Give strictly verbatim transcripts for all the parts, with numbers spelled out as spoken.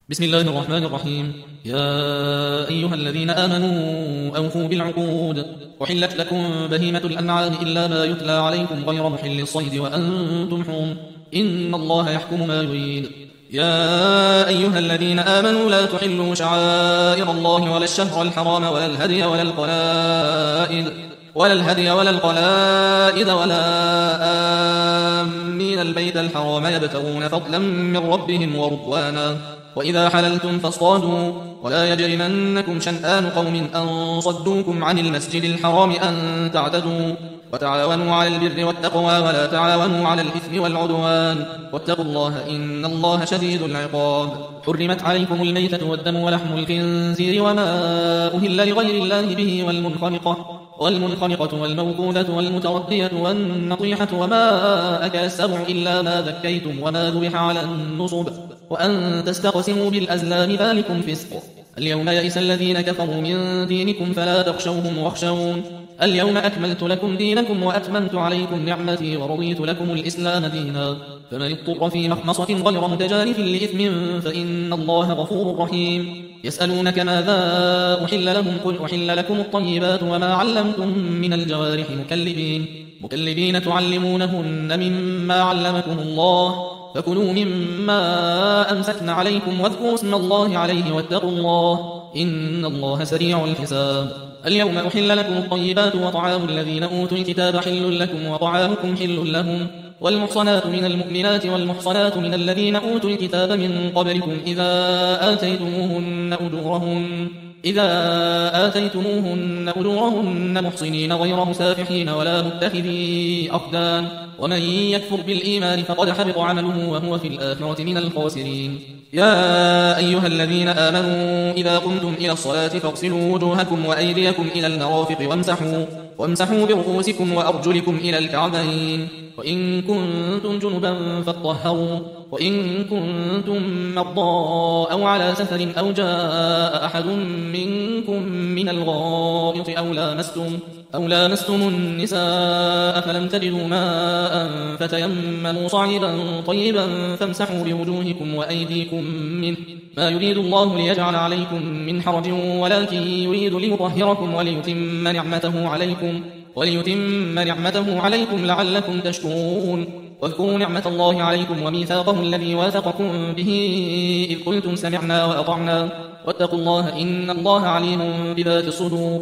بسم الله الرحمن الرحيم. يا أيها الذين آمنوا أوفوا بالعقود. أحلت لكم بهيمة الأنعام إلا ما يتلى عليكم غير محل الصيد وأنتم حرم، إن الله يحكم ما يريد. يا أيها الذين آمنوا لا تحلوا شعائر الله ولا الشهر الحرام ولا الهدي ولا القلائد ولا الهدي ولا القلائد ولا آمين البيت الحرام يبتغون فضلا من ربهم ورضوانا، وإذا حللتم فاصطادوا، ولا يجرمنكم شنآن قوم أن صدوكم عن المسجد الحرام أن تعتدوا، وتعاونوا على البر والتقوى ولا تعاونوا على الإثم والعدوان، واتقوا الله إن الله شديد العقاب. حرمت عليكم الميتة والدم ولحم الخنزير وما أهل لغير الله به والمنخنقة والمنخنقة والموقوذة والمتردية والنطيحة وما أكل السبع إلا ما ذكيتم وما ذبح على النصب، وأن تستقسموا بالأزلام ذلكم فسق. اليوم يئس الذين كفروا من دينكم فلا تخشوهم واخشون. اليوم أكملت لكم دينكم وأتممت عليكم نعمتي ورضيت لكم الإسلام دينا، فمن اضطر في مخمصة غير متجانف لإثم فإن الله غفور رحيم. يسألونك ماذا أحل لهم، قل أحل لكم الطيبات وما علمتم من الجوارح مكلبين مكلبين تعلمونهن مما علمكم الله، فكلوا مما أمسكن عليكم واذكروا اسم الله عليه واتقوا الله إن الله سريع الحساب. اليوم أحل لكم الطيبات وطعام الذين أوتوا الكتاب حل لكم وطعامكم حل لهم، والمحصنات من المؤمنات والمحصنات من الذين أوتوا الكتاب من قبلكم إذا آتيتموهن أجورهن إذا آتيتموهن أجورهن محصنين غير مسافحين ولا متخذي أخدان، ومن يكفر بالإيمان فقد حبط عمله وهو في الآخرة من الخاسرين. يا أيها الذين آمنوا إذا قمتم إلى الصلاة فاغسلوا وجوهكم وأيديكم إلى المرافق وامسحوا وامسحوا برؤوسكم وأرجلكم إلى الكعبين، وإن كنتم جنبا فاطهروا، وإن كنتم مرضى أو على سفر أو جاء أحد منكم من الغائط أو لامستم أو لامستم النساء فلم تجدوا ماء فتيمموا صعيدا طيبا فامسحوا بوجوهكم وأيديكم منه، ما يريد الله ليجعل عليكم من حرج ولكن يريد ليطهركم وليتم نعمته عليكم وليتم نعمته عليكم لعلكم تشكرون. واذكروا نعمة الله عليكم وميثاقه الذي واثقكم به إذ قلتم سمعنا وأطعنا، واتقوا الله إن الله عليم بذات الصدور.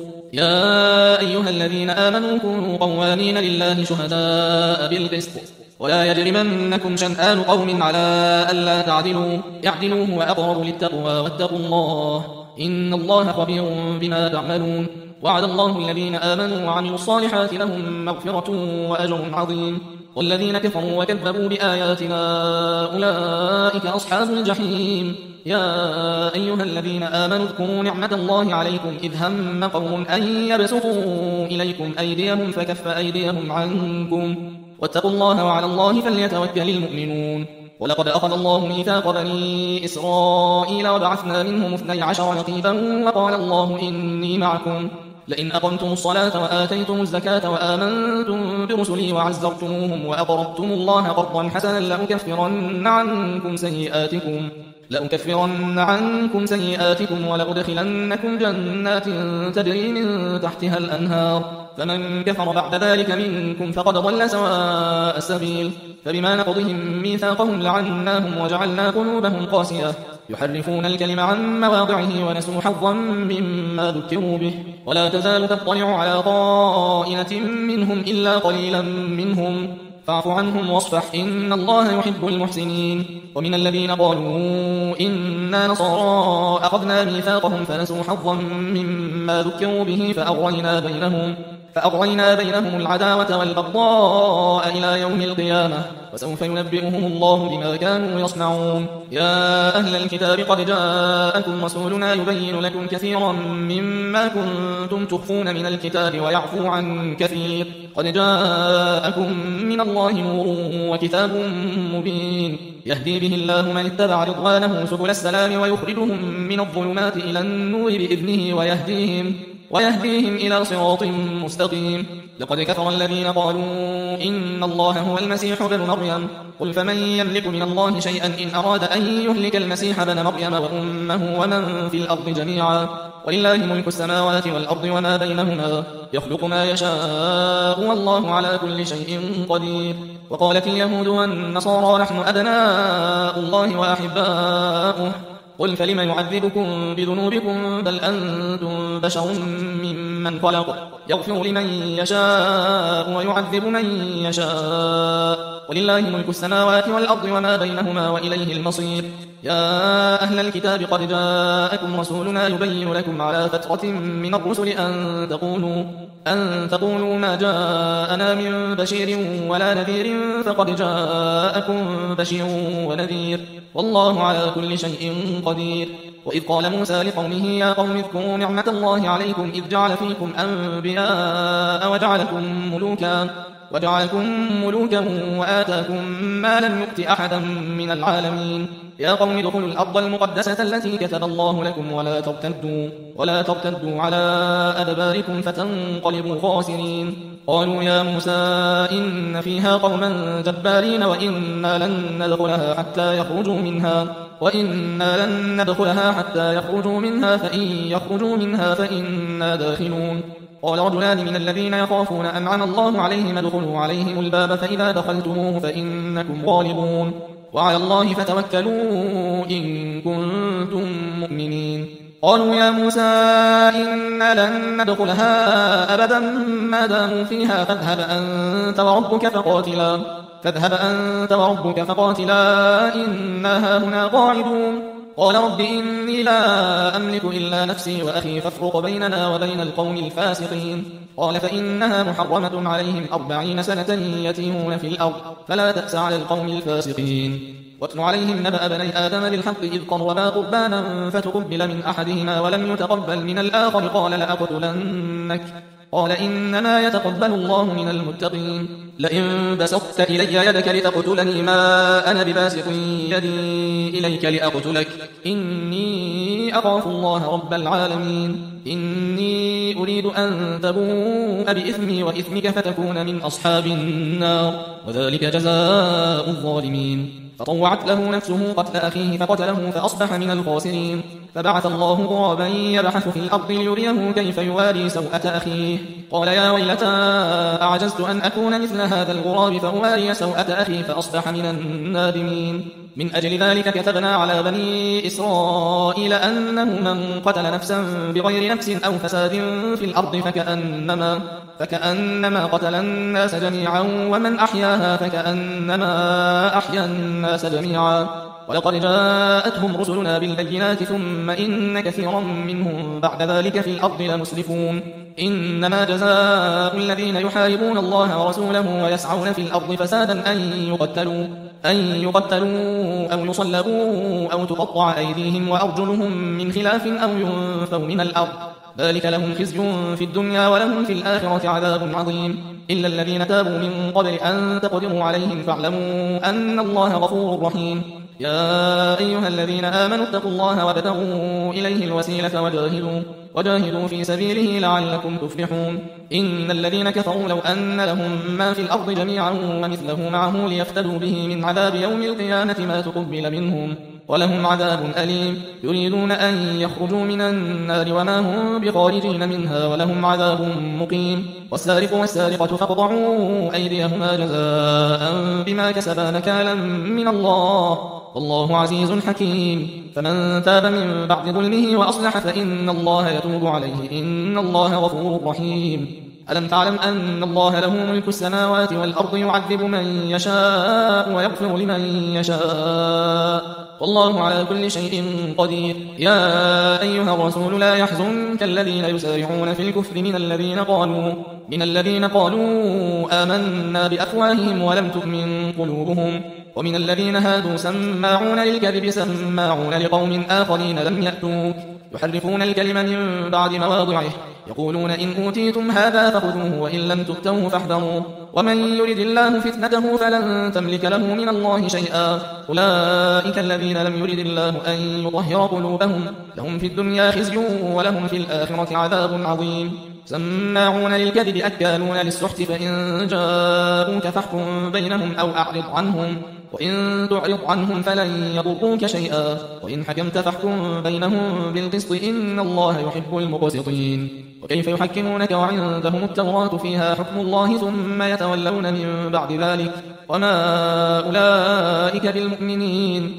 يا أيها الذين آمنوا كونوا قوامين لله شهداء بالقسط، ولا يجرمنكم شنآن قوم على ألا تعدلوا اعدلوا هو أقرب للتقوى واتقوا الله إن الله خبير بما تعملون. وعد الله الذين آمنوا وعملوا الصالحات لهم مغفرة وأجر عظيم، والذين كفروا وكذبوا بآياتنا أولئك أصحاب الجحيم. يا أيها الذين آمنوا اذكروا نعمة الله عليكم إذ هم قوم أن يبسطوا إليكم أيديهم فكف أيديهم عنكم، واتقوا الله وعلى الله فليتوكل المؤمنون. ولقد أخذ الله ميثاق بني إسرائيل وبعثنا منهم اثني عشر نقيبا وقال الله إني معكم لئن أقمتم الصلاة وآتيتم الزكاة وآمنتم برسلي وعزرتموهم وأقرضتم الله قرضا حسنا لأكفرن عنكم سيئاتكم لأكفرن عنكم سيئاتكم ولأدخلنكم جنات تجري من تحتها الأنهار، فمن كفر بعد ذلك منكم فقد ضل سواء السبيل. فبما نقضهم ميثاقهم لعناهم وجعلنا قلوبهم قاسية يحرفون الكلم عن مواضعه ونسوا حظا مما ذكروا به، ولا تزال تطلع على طائنة منهم إلا قليلا منهم فاعف عنهم واصفح إن الله يحب المحسنين. ومن الذين قالوا إنا نصارى أخذنا ميثاقهم فنسوا حظا مما ذكروا به فأغرينا بينهم فأغرينا بينهم العداوة والبغضاء إلى يوم القيامة، وسوف ينبئهم الله بما كانوا يصنعون. يا أهل الكتاب قد جاءكم رسولنا يبين لكم كثيرا مما كنتم تخفون من الكتاب ويعفو عن كثير، قد جاءكم من الله نور وكتاب مبين يهدي به الله من اتبع رضوانه سبل السلام ويخرجهم من الظلمات إلى النور بإذنه ويهديهم ويهديهم إلى صراط مستقيم. لقد كفر الذين قالوا إن الله هو المسيح ابن مريم قل فمن يملك من الله شيئا إن أراد أن يهلك المسيح ابن مريم وأمه ومن في الأرض جميعا ولله ملك السماوات والأرض وما بينهما يخلق ما يشاء والله على كل شيء قدير. وقالت اليهود والنصارى نحن أبناء الله وأحباؤه قل فلم يعذبكم بذنوبكم بل أنتم بشر ممن خلق يغفر لمن يشاء ويعذب من يشاء ولله ملك السماوات والأرض وما بينهما وإليه المصير. يا أهل الكتاب قد جاءكم رسولنا يبين لكم على فترة من الرسل أن تقولوا, أن تقولوا ما جاءنا من بشير ولا نذير فقد جاءكم بشير ونذير والله على كل شيء قدير. وإذ قال موسى لقومه يا قوم اذكروا نعمة الله عليكم إذ جعل فيكم أنبياء وجعلكم ملوكا وجعلكم ملوكا وآتاكم ما لم يؤت أحدا من العالمين. يا قوم ادخلوا الأرض المقدسة التي كتب الله لكم ولا ترتدوا, ولا ترتدوا على أدباركم فتنقلبوا خاسرين. قالوا يا موسى إن فيها قوما جبارين وإنا لن ندخلها حتى يخرجوا منها وإنا لن ندخلها حتى يخرجوا منها فإن يخرجوا منها فإنا داخلون. قال رجلان من الذين يخافون أنعم الله عليهم ادخلوا عليهم الباب فإذا دخلتموه فإنكم غالبون وعلى الله فتوكلوا إن كنتم مؤمنين. قالوا يا موسى إنا لن ندخلها أبدا ما داموا فيها فاذهب أنت وربك فقاتلا فاذهب أنت وربك فقاتلا إنا هاهنا قاعدون. قال رب إني لا أملك إلا نفسي وأخي فافرق بيننا وبين القوم الفاسقين. قال فإنها محرمة عليهم أربعين سنة يتيمون في الأرض فلا تأس على القوم الفاسقين. واتل عليهم نبأ بني آدم بالحق إذ قربا قربانا فتقبل من أحدهما ولم يتقبل من الآخر قال لأقتلنك قال إنما يتقبل الله من المتقين. لئن بسطت إلي يدك لتقتلني ما أنا بباسط يدي إليك لأقتلك إني أخاف الله رب العالمين. إني أريد أن تبوء بإثمي وإثمك فتكون من أصحاب النار وذلك جزاء الظالمين. فطوعت له نفسه قتل أخيه فقتله فأصبح من الخاسرين. فبعث الله غرابا يبحث في الأرض ليريه كيف يواري سوءة أخيه قال يا ويلتى أعجزت أن أكون مثل هذا الغراب فأواري سوءة أخي فأصبح من النادمين. من أجل ذلك كتبنا على بني إسرائيل أنه من قتل نفسا بغير نفس أو فساد في الأرض فكأنما, فكأنما قتل الناس جميعا ومن أحياها فكأنما أحيا الناس جميعا. ولقد جاءتهم رسلنا بالبينات ثم إن كثيرا منهم بعد ذلك في الأرض لمسرفون. إنما جزاء الذين يحاربون الله ورسوله ويسعون في الأرض فسادا أن يقتلوا, أن يقتلوا أو يصلبوا أو تقطع أيديهم وأرجلهم من خلاف أو ينفوا من الأرض ذلك لهم خزي في الدنيا ولهم في الآخرة عذاب عظيم. إلا الذين تابوا من قبل أن تقدروا عليهم فاعلموا أن الله غفور رحيم. يا أيها الذين آمنوا اتقوا الله وابتغوا إليه الوسيلة وجاهدوا, وجاهدوا في سبيله لعلكم تفلحون. إن الذين كفروا لو أن لهم ما في الأرض جميعا ومثله معه ليفتدوا به من عذاب يوم القيامة ما تقبل منهم ولهم عذاب أليم. يريدون أن يخرجوا من النار وما هم بخارجين منها ولهم عذاب مقيم. والسارق والسارقة فاقطعوا أيديهما جزاء بما كسبا نكالا من الله والله عزيز حكيم. فمن تاب من بعد ظلمه وأصلح فإن الله يتوب عليه إن الله غفور رحيم. ألم تعلم أن الله له ملك السماوات والأرض يعذب من يشاء ويغفر لمن يشاء والله على كل شيء قدير. يا أيها الرسول لا يحزنك الذين يسارعون في الكفر من الذين قالوا من الذين قالوا آمنا بأفواههم ولم تؤمن قلوبهم ومن الذين هادوا سماعون للكذب سماعون لقوم آخرين لم يأتوك يحرفون الكلم من بعد مواضعه يقولون إن أوتيتم هذا فخذوه وإن لم تؤتوه فاحذروا ومن يرد الله فتنته فلن تملك له من الله شيئا أولئك الذين لم يرد الله أن يطهر قلوبهم لهم في الدنيا خزي ولهم في الآخرة عذاب عظيم سماعون للكذب أكالون للسحت فإن جاءوك فاحكم بينهم أو أعرض عنهم وإن تعرض عنهم فلن يضروك شيئا وإن حكمت فاحكم بينهم بالقسط إن الله يحب المقسطين وكيف يحكمونك وعندهم التوراة فيها حكم الله ثم يتولون من بعد ذلك وما أولئك بالمؤمنين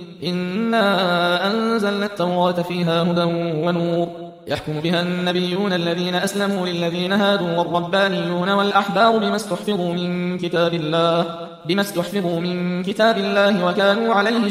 إنا أنزلنا التوراة فيها هدى ونور يحكم بها النبيون الذين أسلموا للذين هادوا والربانيون والأحبار بما استحفظوا من كتاب الله بما استحفظوا من كتاب الله وكانوا عليه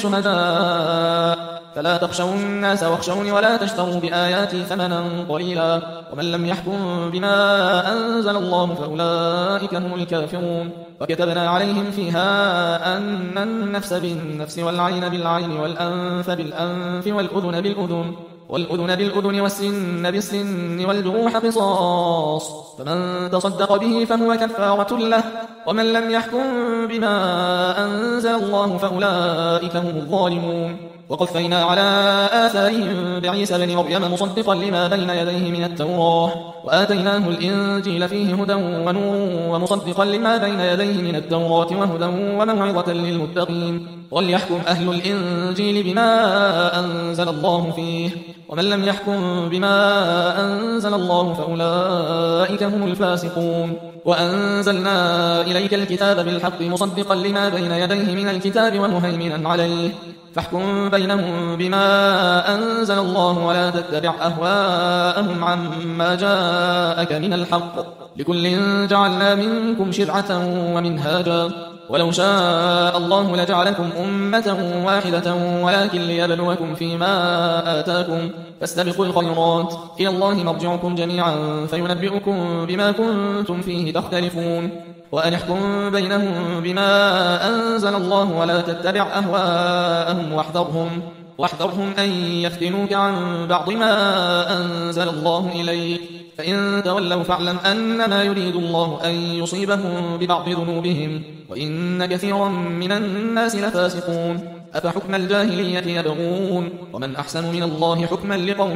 شهداء فلا تخشوا الناس واخشوني ولا تشتروا بآياتي ثمنا قليلا ومن لم يحكم بما أنزل الله فأولئك هم الكافرون وكتبنا عليهم فيها أن النفس بالنفس والعين بالعين والأنف بالأنف والأذن بالأذن والأذن بالأذن والسن بالسن والجروح قصاص فمن تصدق به فهو كفارة له ومن لم يحكم بما أنزل الله فأولئك هم الظالمون وقفينا على آثارهم بعيسى بن مريم مصدقا لما بين يديه من التوراة وآتيناه الإنجيل فيه هدى ونور ومصدقا لما بين يديه من التوراة وهدى وموعظة للمتقين وليحكم أهل الإنجيل بما أنزل الله فيه ومن لم يحكم بما أنزل الله فأولئك هم الفاسقون وأنزلنا إليك الكتاب بالحق مصدقا لما بين يديه من الكتاب ومهيمنا عليه فاحكم بينهم بما أنزل الله ولا تتبع أهواءهم عما جاءك من الحق لكل جعلنا منكم شرعة ومنهاجا ولو شاء الله لجعلكم أمة واحدة ولكن ليبلوكم فيما آتاكم فاستبقوا الخيرات إلى الله مرجعكم جميعا فينبئكم بما كنتم فيه تختلفون وأن احكم بينهم بما أنزل الله ولا تتبع أهواءهم واحذرهم واحذرهم أن يفتنوك عن بعض ما أنزل الله إليك فإن تولوا فاعلم أنما يريد الله أن يصيبهم ببعض ذنوبهم وإن كثيرا من الناس لفاسقون أفحكم الجاهلية يبغون ومن أحسن من الله حكما لقوم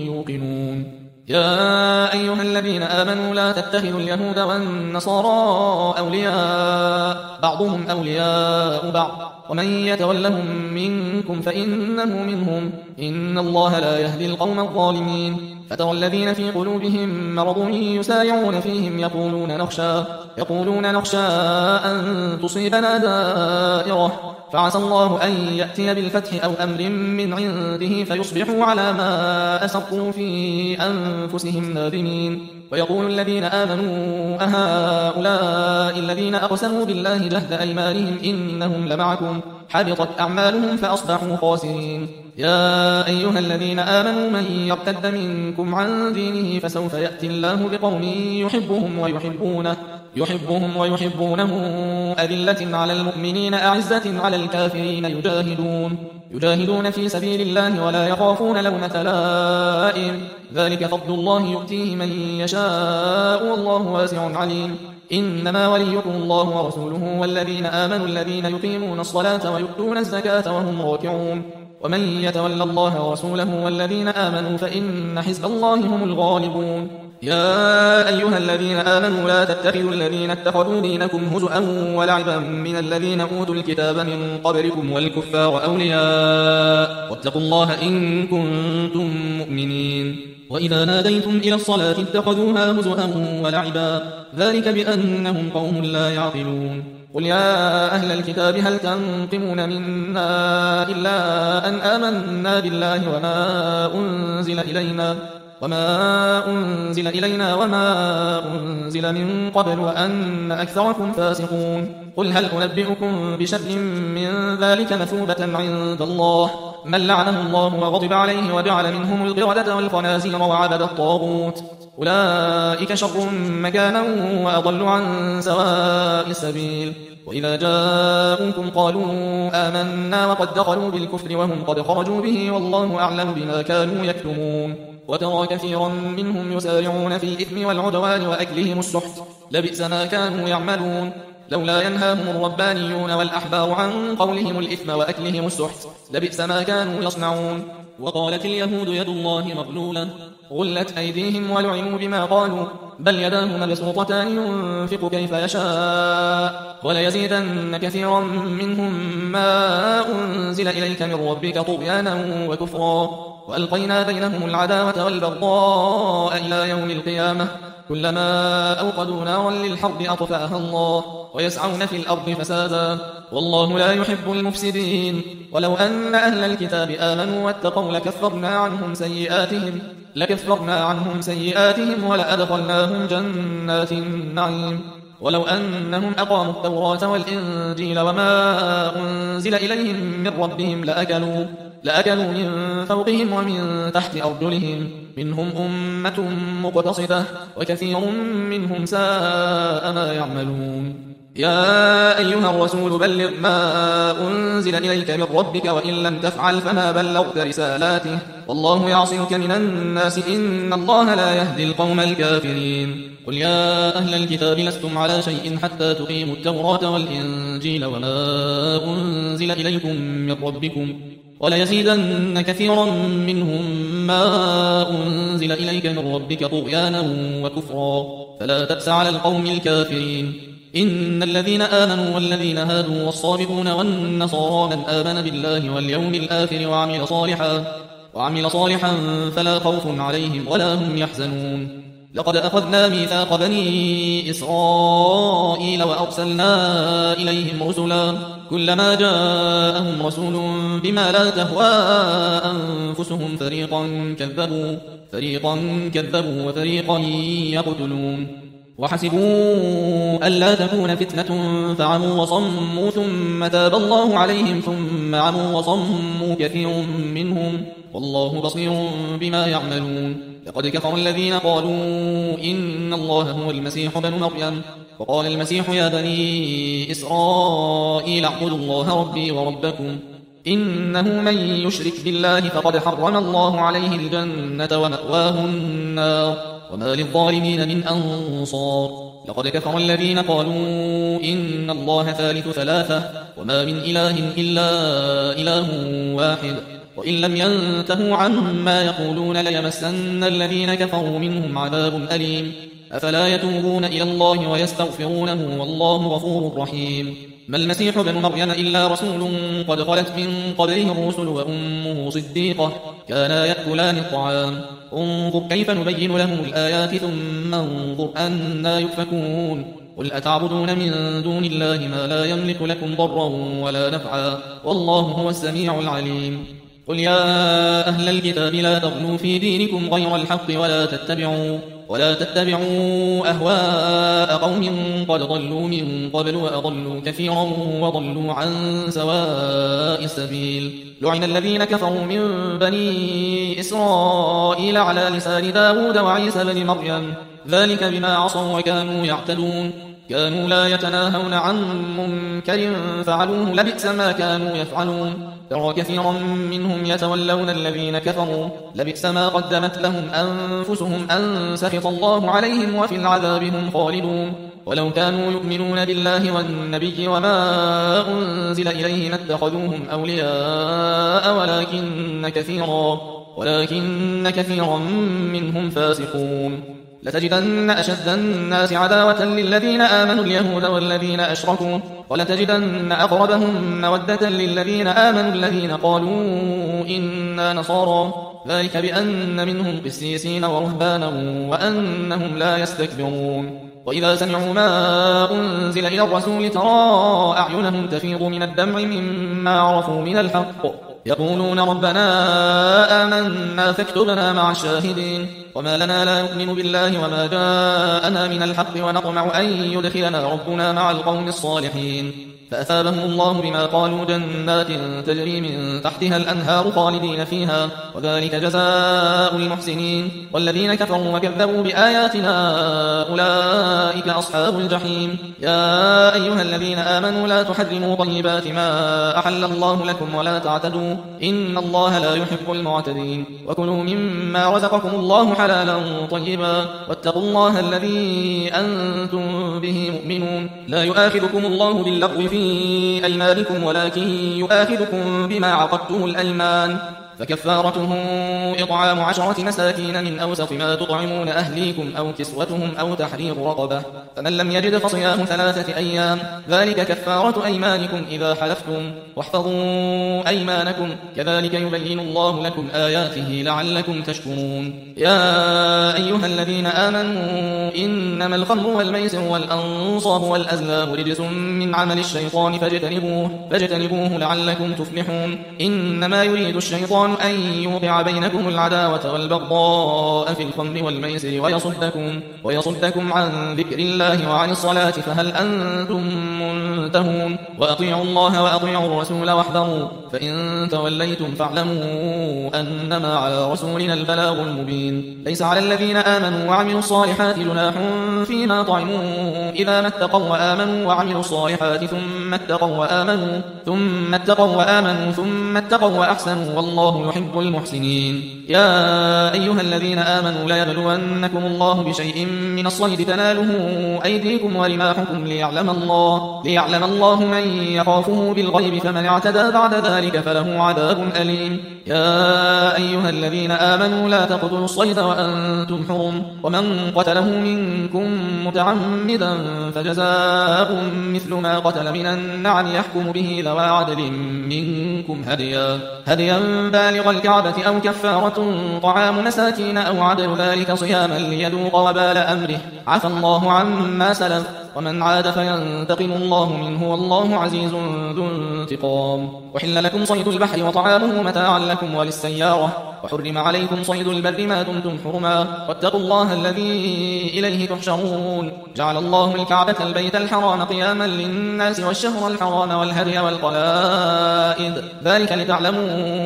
يوقنون يا أيها الذين آمنوا لا تتخذوا اليهود والنصارى أولياء بعضهم أولياء بعض ومن يتولهم منكم فإنه منهم إن الله لا يهدي القوم الظالمين فترى الذين في قلوبهم مرض يسارعون فيهم يقولون نخشى يقولون نخشى أن تصيبنا دائرة فعسى الله أن يأتي بالفتح أو أمر من عنده فيصبحوا على ما أسروا في أنفسهم نادمين ويقول الذين آمنوا أهؤلاء الذين أقسموا بالله جهد أيمانهم إنهم لمعكم حبطت أعمالهم فأصبحوا خاسرين يا أيها الذين آمنوا من يرتد منكم عن دينه فسوف يأتي الله بقوم يحبهم ويحبونه يحبهم ويحبونه أذلة على المؤمنين أعزة على الكافرين يجاهدون يجاهدون في سبيل الله ولا يخافون لومة لائم ذلك فضل الله يؤتيه من يشاء والله واسع عليم إنما وليكم الله ورسوله والذين آمنوا الذين يقيمون الصلاة ويؤتون الزكاة وهم راكعون ومن يتولى الله ورسوله والذين آمنوا فإن حزب الله هم الغالبون يا أيها الذين آمنوا لا تتخذوا الذين اتخذوا دينكم هزؤا ولعبا من الذين أوتوا الكتاب من قبلكم والكفار أولياء واتقوا الله إن كنتم مؤمنين وإذا ناديتم إلى الصلاة اتخذوها هزؤا ولعبا ذلك بأنهم قوم لا يعقلون قل يا أهل الكتاب هل تنقمون منا إلا أن آمنا بالله وما أنزل إلينا وما أنزل إلينا وما أنزل من قبل وأن أكثركم فاسقون قل هل أنبئكم بشر من ذلك مثوبة عند الله من لعنه الله وغضب عليه وجعل منهم القردة والخنازير وعبد الطاغوت أولئك شر مكانا وأضل عن سواء السبيل وإذا جاءوكم قالوا آمنا وقد دخلوا بالكفر وهم قد خرجوا به والله أعلم بما كانوا يكتمون وترى كثيرا منهم يسارعون في الإثم والعدوان وأكلهم السحت لبئس ما كانوا يعملون لولا ينهاهم الربانيون والأحبار عن قولهم الإثم وأكلهم السحت لبئس ما كانوا يصنعون وقالت اليهود يد الله مغلولة غلت أيديهم ولعنوا بما قالوا بل يداه مبسوطتان ينفق كيف يشاء وليزيدن كثيرا منهم ما أنزل إليك من ربك طغيانا وكفرا وألقينا بينهم العداوة والبغضاء إلى يوم القيامة كلما أوقدوا نارا للحرب أطفأها الله ويسعون في الأرض فسادا والله لا يحب المفسدين ولو أن أهل الكتاب آمنوا واتقوا لكفرنا عنهم سيئاتهم لكفرنا عنهم سيئاتهم ولأدخلناهم جنات النعيم ولو أنهم أقاموا التوراة والإنجيل وما أنزل إليهم من ربهم لأكلوا لأكلوا من فوقهم ومن تحت أرجلهم منهم أمة مقتصدة وكثير منهم ساء ما يعملون يا أيها الرسول بلغ ما أنزل إليك من ربك وإن لم تفعل فما بلغت رسالاته والله يعصمك من الناس إن الله لا يهدي القوم الكافرين قل يا أهل الكتاب لستم على شيء حتى تقيموا التوراة والإنجيل وما أنزل إليكم من ربكم وليزيدن كثيرا منهم ما أنزل إليك من ربك طغيانا وكفرا فلا تأس على القوم الكافرين إن الذين آمنوا والذين هادوا والصابئون والنصارى من آمن بالله واليوم الآخر وعمل صالحا وعمل صالحا فلا خوف عليهم ولا هم يحزنون لقد أخذنا ميثاق بني إسرائيل وأرسلنا إليهم رسلا كلما جاءهم رسول بما لا تهوى أنفسهم فريقا كذبوا فريقا كذبوا وفريقا يقتلون وحسبوا ألا تكون فتنة فعموا وصموا ثم تاب الله عليهم ثم عموا وصموا كثير منهم والله بصير بما يعملون لقد كفر الذين قالوا إن الله هو المسيح بن مريم وقال المسيح يا بني إسرائيل اعبدوا الله ربي وربكم إنه من يشرك بالله فقد حرم الله عليه الجنة ومأواه النار وما للظالمين من أنصار لقد كفر الذين قالوا إن الله ثالث ثلاثة وما من إله إلا إله واحد وإن لم ينتهوا عما يقولون ليمسن الذين كفروا منهم عذاب أليم أفلا يتوبون إلى الله ويستغفرونه والله غفور رحيم ما المسيح ابن مريم إلا رسول قد خلت من قبله الرسل وأمه صديقة كانا يأكلان الطعام انظر كيف نبين لهم الآيات ثم انظر أنا يؤفكون قل أتعبدون من دون الله ما لا يملك لكم ضرا ولا نفعا والله هو السميع العليم قل يا أهل الكتاب لا تغلوا في دينكم غير الحق ولا تتبعوا ولا تتبعوا أهواء قوم قد ضلوا من قبل وأضلوا كثيرا وضلوا عن سواء السبيل لعن الذين كفروا من بني إسرائيل على لسان داود وعيسى بن مريم ذلك بما عصوا وكانوا يعتدون كانوا لا يتناهون عن منكر فعلوه لبئس ما كانوا يفعلون ترى كثيرا منهم يتولون الذين كفروا لبئس ما قدمت لهم أنفسهم أن سخط الله عليهم وفي العذاب هم خالدون ولو كانوا يؤمنون بالله والنبي وما أنزل إليه لاتخذوهم أولياء ولكن كثيرا ولكن كثيرا منهم فاسقون لتجدن أشد الناس عداوة للذين آمنوا اليهود والذين أشركوا ولتجدن أقربهم مودة للذين آمنوا الذين قالوا إنا نصارى ذلك بأن منهم قسيسين ورهبانا وأنهم لا يستكبرون وإذا سمعوا ما أنزل إلى الرسول ترى أعينهم تفيض من الدمع مما عرفوا من الحق يقولون ربنا آمنا فاكتبنا مع الشاهدين وما لنا لا نؤمن بالله وما جاءنا من الحق ونطمع أن يدخلنا ربنا مع القوم الصالحين فأثابهم الله بما قالوا جنات تجري من تحتها الأنهار خالدين فيها وذلك جزاء المحسنين والذين كفروا وكذبوا بآياتنا أولئك أصحاب الجحيم يا أيها الذين آمنوا لا تحرموا طيبات ما أحل الله لكم ولا تعتدوا إن الله لا يحب المعتدين وكلوا مما رزقكم الله حلالا طيبا واتقوا الله الذي أنتم به مؤمنون لا يؤاخذكم الله باللغو في أيمانكم ولكن يؤاخذكم بما عقدتم الأيمان فكفارته إطعام عشرة مساكين من أوسط ما تطعمون أهليكم أو كسوتهم أو تحرير رقبة فمن لم يجد فصيام ثلاثة أيام ذلك كفارة أيمانكم إذا حلفتم واحفظوا أيمانكم كذلك يبين الله لكم آياته لعلكم تشكرون يا أيها الذين آمنوا إنما الخمر والميسر والأنصاب والأزلام رجس من عمل الشيطان فاجتنبوه, فاجتنبوه لعلكم تفلحون إنما يريد الشيطان أن يوقع بينكم العداوة والبغضاء في الخمر والميسر ويصدكم, ويصدكم عن ذكر الله وعن الصلاة فهل أنتم منتهون وأطيعوا الله وأطيعوا الرسول واحذروا فإن توليتم فاعلموا أنما على رسولنا البلاغ المبين ليس على الذين آمنوا وعملوا الصالحات جناح فيما طعموا إذا ما اتقوا وآمنوا وعملوا الصالحات ثم اتقوا وآمنوا ثم اتقوا وآمنوا ثم اتقوا وأحسنوا والله يحب المحسنين يا أيها الذين آمنوا لا يبلونكم الله بشيء من الصيد تناله أيديكم ورماحكم ليعلم الله, ليعلم الله من يخافه بالغيب فمن اعتدى بعد ذلك فله عذاب أليم يا أيها الذين آمنوا لا تقتلوا الصيد وأنتم حرم ومن قتله منكم متعمدا فجزاء مثل ما قتل من النعم يحكم به ذوى عدل منكم هديا, هديا بالغ الكعبة أو كفارة طعام مساكين أو عدل ذلك صياما ليذوق وبال أمره عفى الله عما سلف ومن عاد فينتقم الله منه والله عزيز ذو انتقام وحل لكم صيد البحر وطعامه متاعا لكم وللسيارة وحرم عليكم صيد البر ما دمتم حرما واتقوا الله الذي إليه تحشرون جعل الله الكعبة البيت الحرام قياما للناس والشهر الحرام والهدي والقلائد ذلك لتعلموا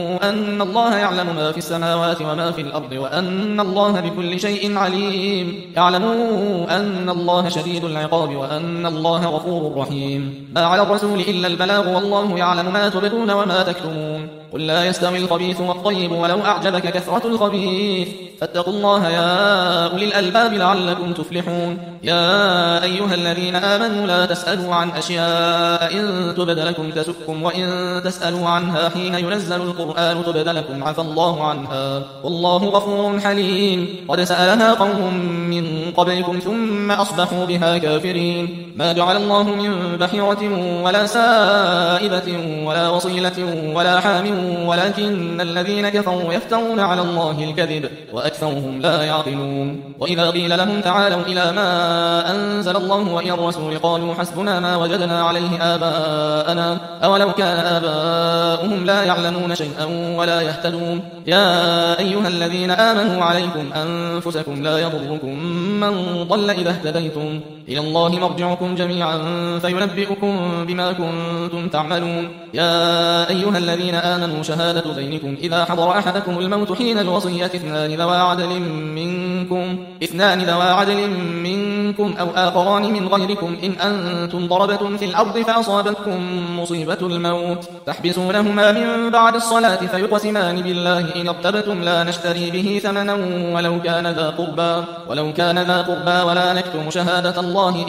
أن الله يعلم ما في السماوات وما في الأرض وأن الله بكل شيء عليم يعلموا أن الله شديد العقاب وأن الله غفور رحيم ما على الرسول إلا البلاغ والله يعلم ما تبدون وما تكتمون قل لا يستوي الخبيث والطيب ولو أعجبك كثرة الخبيث فاتقوا الله يا أولي الألباب لعلكم تفلحون يا أيها الذين آمنوا لا تسألوا عن أشياء إن تبد لكم تسؤكم وإن تسألوا عنها حين ينزل القرآن تبد لكم عفى الله عنها والله غفور حليم قد سألها قوم من قبلكم ثم أصبحوا بها كافرين ما جعل الله من بحيرة ولا سائبة ولا وصيلة ولا حام ولكن الذين كفروا يفترون على الله الكذب وأكثرهم لا يعقلون وإذا قيل لهم تعالوا إلى ما أنزل الله وإلى الرسول قالوا حسبنا ما وجدنا عليه آباءنا أولو كان آباؤهم لا يعلمون شيئا ولا يهتدون يا أيها الذين آمنوا عليكم أنفسكم لا يضركم من ضل إذا اهتديتم إلى الله مرجعكم جميعا فينبئكم بما كنتم تعملون يا أيها الذين آمنوا شهادة بينكم إذا حضر أحدكم الموت حين الوصية اثنان ذوى عدل منكم اثنان ذوى عدل منكم أو آخران من غيركم إن أنتم ضربتم في الأرض فأصابتكم مصيبة الموت تحبسونهما من بعد الصلاة فيقسمان بالله إن ارتبتم لا نشتري به ثمنا ولو كان ذا قربى ولو كان ذا قربى ولا نكتم شهادة الله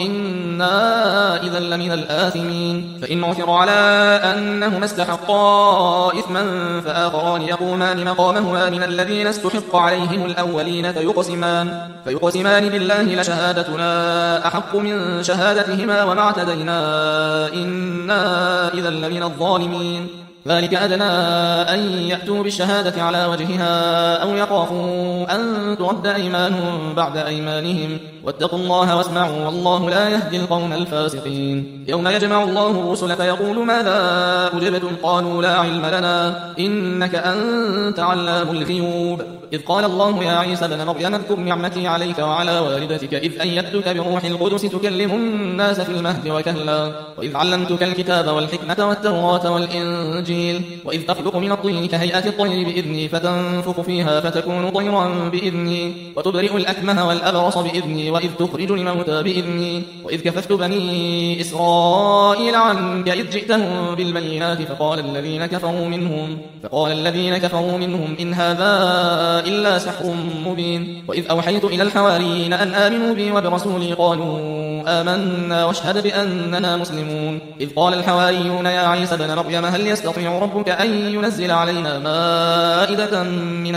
إنا إذا لمن الآثمين فإن عثر على أنهما استحقا إثما فآخران يقومان مقامهما من الذين استحق عليهم الأولين فيقسمان, فيقسمان بالله لشهادتنا أحق من شهادتهما وما اعتدينا إنا إذا لمن الظالمين ذلك أدنى أن يأتوا بالشهادة على وجهها أو يخافوا أن ترد أيمان بعد أيمانهم واتقوا الله واسمعوا والله لا يهدي القوم الفاسقين. يوم يجمع الله الرسل فيقول ماذا أجبتم قالوا لا علم لنا إنك أنت علام الغيوب. إذ قال الله يا عيسى بن مريم اذكر نعمتي عليك وعلى والدتك إذ أيدتك بروح القدس تكلم الناس في المهد وكهلا وإذ علمتك الكتاب والحكمة والتوراة والإنجيل وإذ تخلق من الطين كهيئة الطير بإذني فتنفخ فيها فتكون طيرا بإذني وتبرئ الأكمه والأبرص بإذني وإذ تخرج الموتى بإذني وإذ كففت بني إسرائيل عنك إذ جئتهم بالبينات فقال الذين كفروا منهم فقال الذين كفروا منهم إن هذا إلا سحر مبين. وإذ أوحيت إلى الحواريين أن آمنوا بي وبرسولي قالوا آمنا واشهد بأننا مسلمون. إذ قال الحواريون يا عيسى بن مريم هل يستطيع ربك أن ينزل علينا مائدة من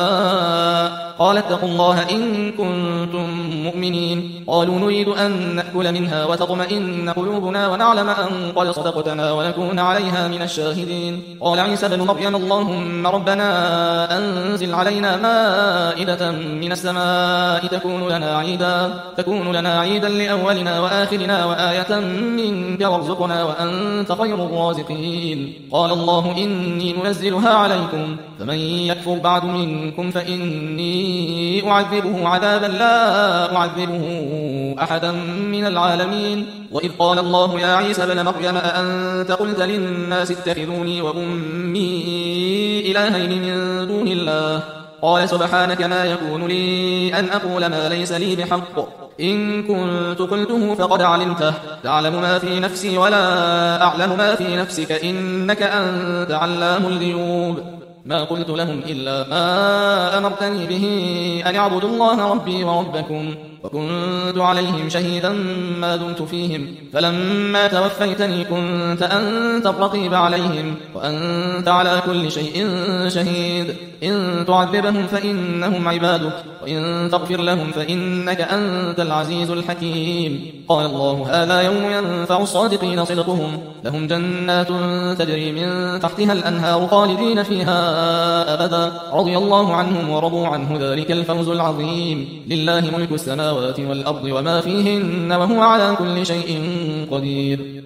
السماء قال اتقوا الله إن كنتم مؤمنين. قالوا نريد أن نأكل منها وتطمئن قلوبنا ونعلم أن قد صدقتنا ونكون عليها من الشاهدين. قال عيسى بن مريم اللهم ربنا أنزل علينا مائدة من السماء تكون لنا عيدا تكون لنا عيدا لأولنا وآخرنا وآية منك وارزقنا وأنت خير الرازقين. قال الله إني منزلها عليكم فمن يكفر بعد منكم فإني أعذبه عذابا لا أعذبه أحدا من العالمين. وإذ قال الله يا عيسى بن مريم أأنت قلت للناس اتخذوني وأمي إلهين من دون الله قال سبحانك ما يكون لي أن أقول ما ليس لي بحق إن كنت قلته فقد علمته تعلم ما في نفسي ولا أعلم ما في نفسك إنك أنت علام الغيوب. ما قلت لهم إلا ما أمرتني به أن اعبدوا الله ربي وربكم وكنت عليهم شهيدا ما دمت فيهم فلما توفيتني كنت أنت الرقيب عليهم وأنت على كل شيء شهيد. إن تعذبهم فإنهم عبادك وإن تغفر لهم فإنك أنت العزيز الحكيم. قال الله هذا يوم ينفع الصادقين صدقهم لهم جنات تجري من تحتها الأنهار خالدين فيها أبدا رضي الله عنهم ورضوا عنه ذلك الفوز العظيم. لله ملك السماوات والأرض وما فيهن وهو على كل شيء قدير.